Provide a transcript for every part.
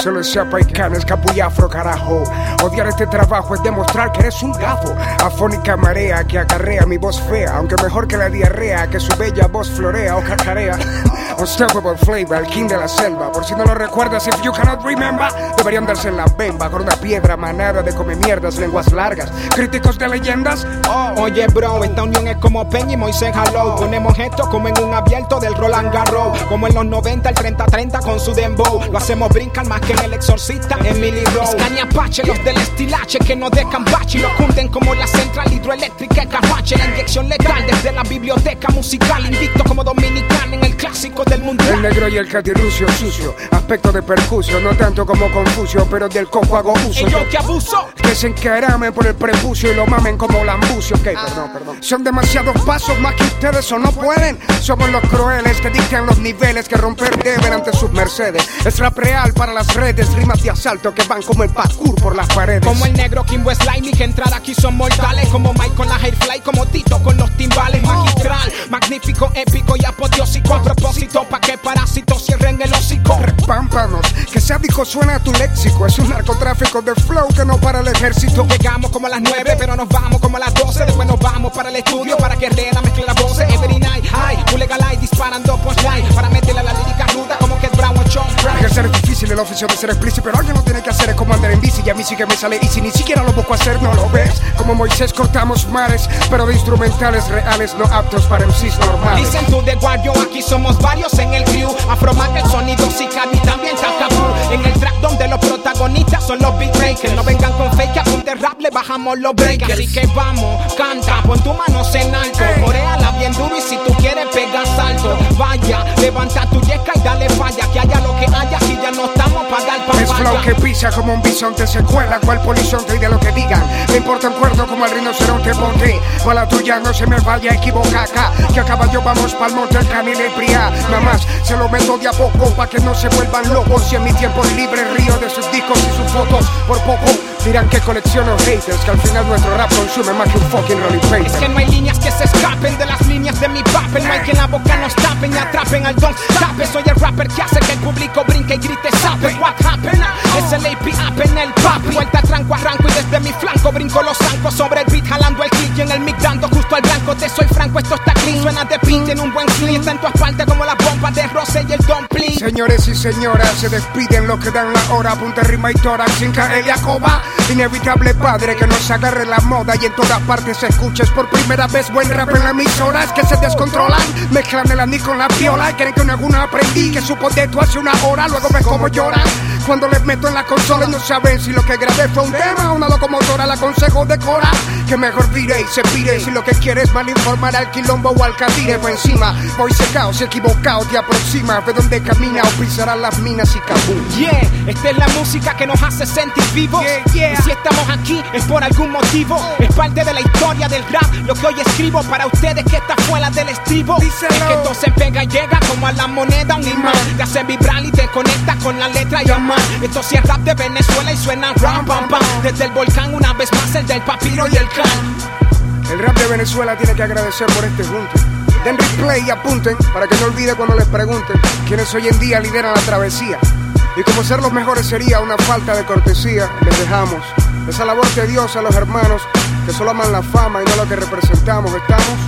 Solo es chapa y carne, es capullafro, carajo. Odiar este trabajo es demostrar que eres un gafo. Afónica marea que acarrea mi voz fea, aunque mejor que la diarrea, que su bella voz florea o cacarea. Unstoppable flavor, el king de la selva. Por si no lo recuerdas, if you cannot remember, deberían darse en la bemba con una piedra manada de come mierdas, lenguas largas. Críticos de leyendas. Oye bro, esta unión es como Peña y Moisés Hello. Ponemos esto como en un abierto del Roland Garros, como en los 90 el 30-30 con su dembow. Lo hacemos brincar más que en El Exorcista, Emily Rose. Scania Apache, los del estilache que no dejan bache y nos cunden como la central hidroeléctrica de Carrache. La inyección legal desde la biblioteca musical, invicto como dominicano en el clásico del mundial. El negro y el catirrucio sucio, aspecto de percusión, no tanto como Confucio, pero del coco hago uso. Yo que abuso, que se encaramen por el prepucio y lo mamen como lambucio. Ok, perdón. Son demasiados pasos más que ustedes o no pueden. Somos los crueles que dictan los niveles que romper deben ante sus mercedes. Es rap real para las redes, rimas de asalto que van como el parkour por las paredes. Como el negro Kimbo Slime y que entrar aquí son mortales. Como Mike con la Hairfly, como Tito con los timbales. Magistral, magnífico, épico y apoteósico. A propósito, pa' que parásitos cierren el hocico. Repámpanos, que sádico suena tu léxico. Es un narcotráfico de flow que no para el ejército. Llegamos como a las 9, pero nos vamos como a las 12. Después nos vamos para el estudio para que Rena mezcle las voces. Every night, high, Ulegalai disparando punchline para meterle a la lírica ruda como que Brown o John Brown. Hay que ser difícil el oficio de ser explícito, pero alguien lo tiene que hacer, es como andar en bici. Y a mí sí que me sale y si ni siquiera lo busco hacer, no lo ves. Como Moisés cortamos mares, pero de instrumentales reales no aptos para MCs normales. Listen to the guardio, aquí somos varios en el crew. Afromac, el sonido Cicadi, también Takabú. En el track donde los protagonistas son los beat breakers. No vengan con fake, a punta de rap le bajamos los breakers. Así que vamos, canta, pon tu manos en alto. Coréala bien duro y si tú quieres pega salto. Vaya, levanta tu yesca y dale falla. Que haya lo que haya, aquí ya no estamos para dar papaya. Es flow que pisa como un bisonte, se cuela cual polizonte y de lo que digan. Me importa un cuerno como el rinoceronte, ponte. Pa' la tuya no se me vaya a equivocar acá. Que a caballo vamos pa'l monte, el canil y Priá. Nada más se lo meto de a poco pa' que no se vuelvan locos. Y en mi tiempo libre río de sus discos y sus fotos. Por poco dirán que colecciono haters, que al final nuestro rap consume más que un fucking rolling paper. Es que no hay líneas que se escapen de las líneas de mi papel. No hay que en la boca nos tapen y atrapen al don tape. Soy el rapper que hace que el público brinque y grite sape. What happened? Es el AP up en el papi. Vuelta tranco arranco y desde mi flanco brinco los zancos sobre el beat jalando el click y en el mic dando justo al blanco. Te soy franco, esto está clean. Suena de pin, tiene un buen clean. Está en tu asfalto como la bomba de Rose y el dumpling. Señores y señoras, se despiden los que dan la hora. Punta rima y tórax sin caer y acoba. Inevitable padre que nos agarre la moda y en todas partes escuches por primera vez buen rap en las emisoras que se descontrolan. Mezclan el anís con la viola y creen que en alguna aprendí que supo de esto hace una hora. Luego ves cómo lloran cuando les meto en la consola y no saben si lo que grabé fue un tema o una locomotora. Le aconsejo decora que mejor vire y se pire. Si lo que quieres mal informar al quilombo o al catire por encima. Voy secado, si equivocado te aproxima. Ve donde camina o pisarás las minas y cabú. Yeah, esta es la música que nos hace sentir vivos. Yeah. Y si estamos aquí es por algún motivo. Es parte de la historia del rap. Lo que hoy escribo para ustedes que esta fue la del estribo. Díselo. Es que todo se pega y llega como a la moneda un imán. Te hace vibrar y te conecta con la letra y amar. Esto sí es rap de Venezuela y suena ram pam pam. Desde el volcán una vez más el del papiro y el clan. El rap de Venezuela tiene que agradecer por este junte. Den replay y apunten para que no olvide cuando les pregunten quiénes hoy en día lideran la travesía. Y como ser los mejores sería una falta de cortesía, les dejamos esa labor de Dios a los hermanos que solo aman la fama y no lo que representamos. Estamos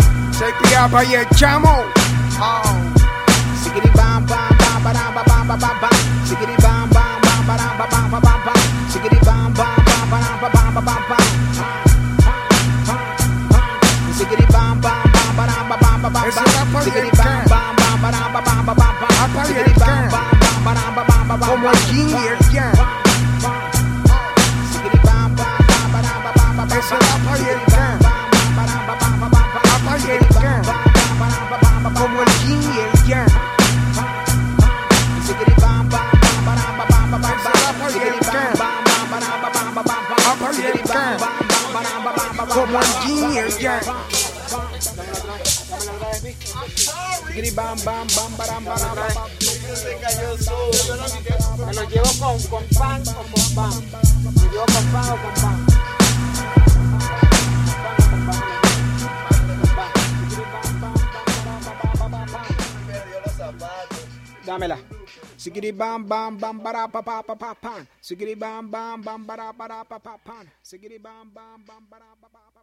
Sepiapa y el chamo. Sigiri bam bam bam bam bam bam bam bam. Sigiri bam bam bam bam bam bam bam bam. Sigiri bam bam bam bam bam bam bam bam. Sigiri bam bam bam bam bam bam bam. Sigiri bam bam bam bam bam bam bam. Sigiri bam bam bam bam bam bam bam. Como el yin y el yang. Sigiri bam bam bam bam bam bam bam. Ese rapa y el yang. Rapa y el yang. Como el yin y el yang. Sigiri bam bam bam bam bam bam. Ese rapa y el yang. Rapa y el yang. Como el yin y el yang. Sigiri bam bam bam bam bam bam. Me lo llevo con pan o con pan. Me lo llevo con pan o con pan. Dámela. Sigiri bam bam bam bara pa pa pa pa pan. Sigiri bam bam bam bara pa pa pan. Sigiri bam bam bam bara pa pa.